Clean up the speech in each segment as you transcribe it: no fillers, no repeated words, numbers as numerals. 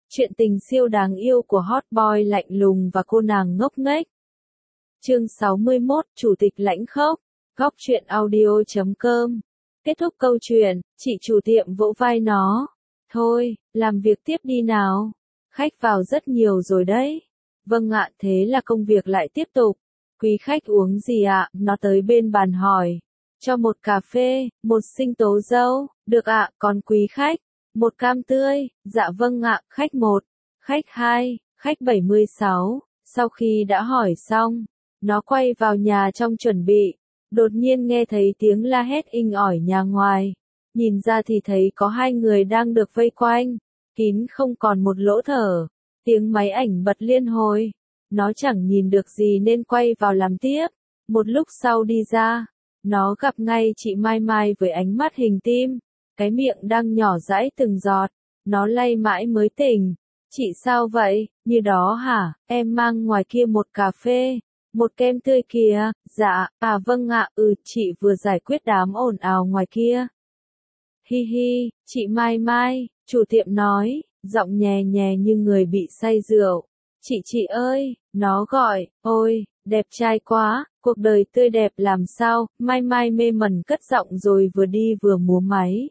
Chuyện tình siêu đáng yêu của hot boy lạnh lùng và cô nàng ngốc nghếch. Chương 61, Chủ tịch lãnh khốc. Góc truyện audio.com. Kết thúc câu chuyện, chị chủ tiệm vỗ vai nó. Thôi, làm việc tiếp đi nào. Khách vào rất nhiều rồi đấy. Vâng ạ, thế là công việc lại tiếp tục. Quý khách uống gì ạ? Nó tới bên bàn hỏi. Cho một cà phê, một sinh tố dâu. Được ạ, còn quý khách? Một cam tươi. Dạ vâng ạ, khách 1. Khách 2, khách 76. Sau khi đã hỏi xong, nó quay vào nhà trong chuẩn bị. Đột nhiên nghe thấy tiếng la hét inh ỏi nhà ngoài. Nhìn ra thì thấy có hai người đang được vây quanh. Kín không còn một lỗ thở. Tiếng máy ảnh bật liên hồi. Nó chẳng nhìn được gì nên quay vào làm tiếp. Một lúc sau đi ra, nó gặp ngay chị Mai Mai với ánh mắt hình tim. Cái miệng đang nhỏ dãi từng giọt. Nó lay mãi mới tỉnh. Chị sao vậy? Như đó hả? Em mang ngoài kia một cà phê. Một kem tươi kìa. Dạ, à vâng ạ, chị vừa giải quyết đám ồn ào ngoài kia. Hi hi, chị Mai Mai, chủ tiệm nói, giọng nhè nhè như người bị say rượu. Chị ơi, nó gọi, ôi, đẹp trai quá, cuộc đời tươi đẹp làm sao, Mai Mai mê mẩn cất giọng rồi vừa đi vừa múa máy.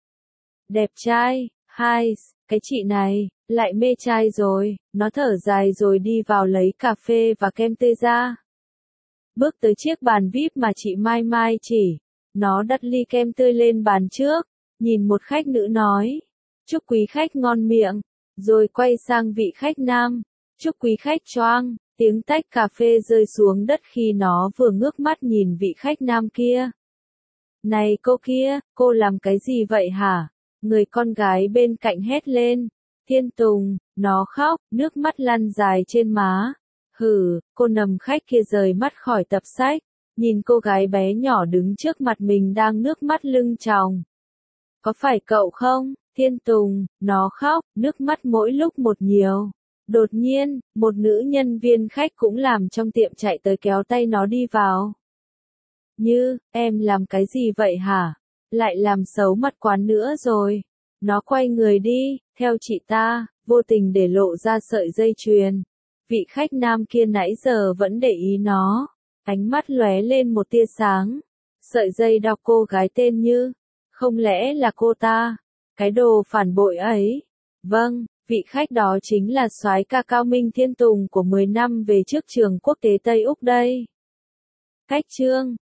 Đẹp trai, hai, cái chị này, lại mê trai rồi, nó thở dài rồi đi vào lấy cà phê và kem tươi ra. Bước tới chiếc bàn VIP mà chị Mai Mai chỉ, nó đặt ly kem tươi lên bàn trước, nhìn một khách nữ nói, chúc quý khách ngon miệng, rồi quay sang vị khách nam, chúc quý khách choang, tiếng tách cà phê rơi xuống đất khi nó vừa ngước mắt nhìn vị khách nam kia. Này cô kia, cô làm cái gì vậy hả? Người con gái bên cạnh hét lên. Thiên Tùng, nó khóc, nước mắt lăn dài trên má. Hừ, cô nầm khách kia rời mắt khỏi tập sách, nhìn cô gái bé nhỏ đứng trước mặt mình đang nước mắt lưng tròng. Có phải cậu không, Thiên Tùng, nó khóc, nước mắt mỗi lúc một nhiều. Đột nhiên, một nữ nhân viên khách cũng làm trong tiệm chạy tới kéo tay nó đi vào. Như, em làm cái gì vậy hả? Lại làm xấu mặt quán nữa rồi. Nó quay người đi, theo chị ta, vô tình để lộ ra sợi dây chuyền. Vị khách nam kia nãy giờ vẫn để ý nó. Ánh mắt lóe lên một tia sáng. Sợi dây đọc cô gái tên Như. Không lẽ là cô ta? Cái đồ phản bội ấy. Vâng, vị khách đó chính là soái ca Cao Minh Thiên Tùng của 10 năm về trước trường quốc tế Tây Úc đây. Cách chương